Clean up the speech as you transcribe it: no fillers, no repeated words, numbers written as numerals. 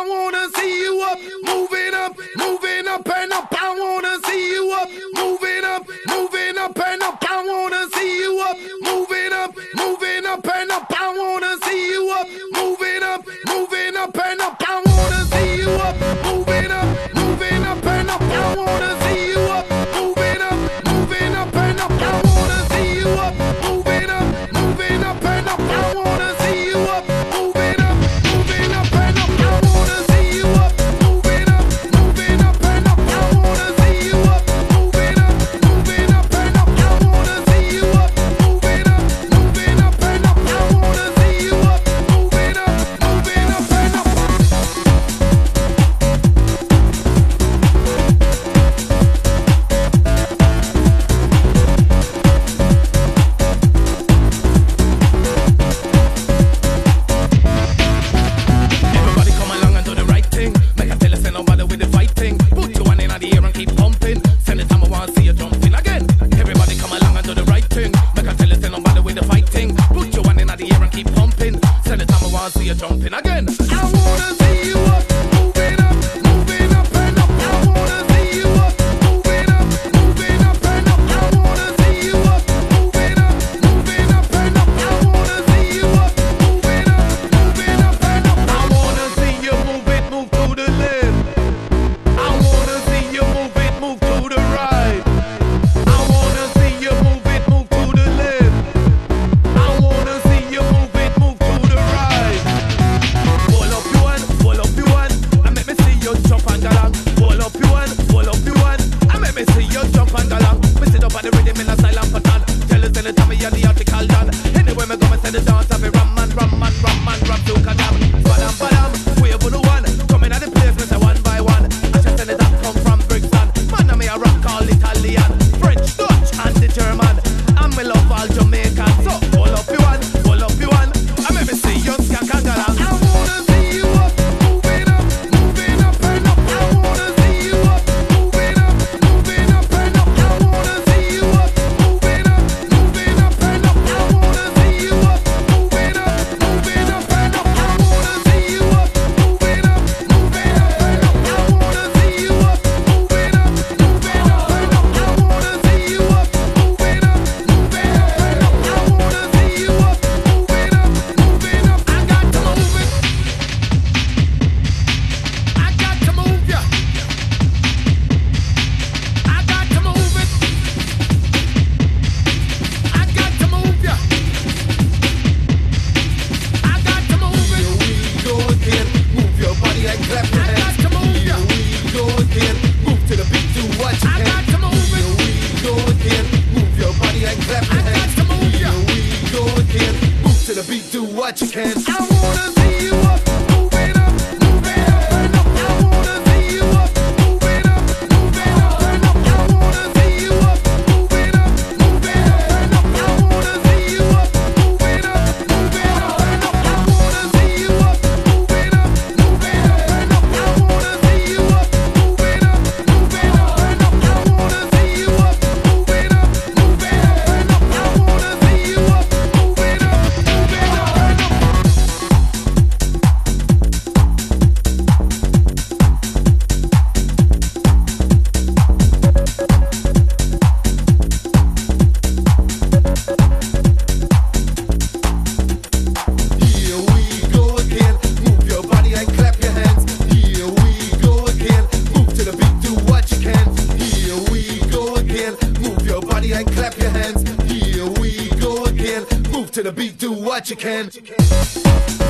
I wanna see you up, moving up, moving up and up. I wanna see you up, moving up, moving up and up. I wanna see you up, moving up, moving up and up. I wanna see you up, moving up, moving up and up. I wanna see you up, moving up, moving up and up. I wanna see you up, moving up, moving up and up. I wanna see you up, moving up, moving up and up. I wanna see you up, moving up, moving up and up. I wanna see you up, moving up, moving up and up. I wanna see you up, moving up, moving up and up. I wanna see you up, moving up, moving up and up. I wanna see you up, moving up, moving up and up. Everybody come along and do the right thing. Make a tell us ain't nobody with the fighting. Put your one in the air and keep pumping. Send it time I wanna see you jumping again. Everybody come along and do the right thing. Make a tell us ain't nobody with the fighting. Put your one in the air and keep pumping. Send it time I wanna see you jumping again. I wanna see you up, moving up, moving up and up. I wanna see you up, moving up, moving up and up. I wanna see you up, moving up, moving up and up. I wanna see you up, moving up, moving up and up. I wanna see you move it, move to the left. I wanna see you move it, move to the right. I wanna see you move it, move to the left. I wanna see you move it, move to the right. Pull up your one, pull up your one, and make me see you jump and galang. Pull up your one, pull up your one, and make me see you jump and galang. Me sit up at the rhythm in a silent pattern. Tell us anytime me and the article done. Anyway me go me send the dance of it ram man, ram man, ram man, ram to kadam. Badam badam, wave on the one, coming at the place me say one by one. I just send it that come from Brixton. Man and me a rock all Italian, French, Dutch and the German. And me love all Jamaican. So pull up your one, pull up your one, and make me see you skank and galang. I wanna see you up, moving up, moving up and up. I wanna see you up, moving up, moving up and up. I wanna see you up, moving up, moving up and up. I wanna see you up, moving up, moving up and up. I wanna see you up, moving up, moving up and up. I wanna see you up, moving up, moving up and up. I wanna see you up, moving up, moving up and up. I wanna see you up, moving up, moving up. I got to move it. I got to move ya. I got to move it. I got to move ya. I got to move it. Here we go again. Move your body and clap your hands. I got to move ya. Here we go again. Move to the beat, do what you can. I got to move it. Here we go again. Move your body and clap your hands. I got to move ya. Here we go again. Move to the beat, do what you can. I wanna see you up, moving up, moving up and up. I wanna see you up, moving up, moving up and up. I wanna see you up, moving up, moving up and up. I wanna see you up, moving up, moving up and up. I wanna see you up, moving up, moving up and up. I wanna see you up, moving up, moving up and up. I wanna see you up, moving up, moving up and up. I wanna see you up, moving up, moving up and up. Here we go again. Move your body and clap your hands. Here we go again. Move to the beat, do what you can. Here we go again. Move your body and clap your hands. Here we go again. Move to the beat, do what you can.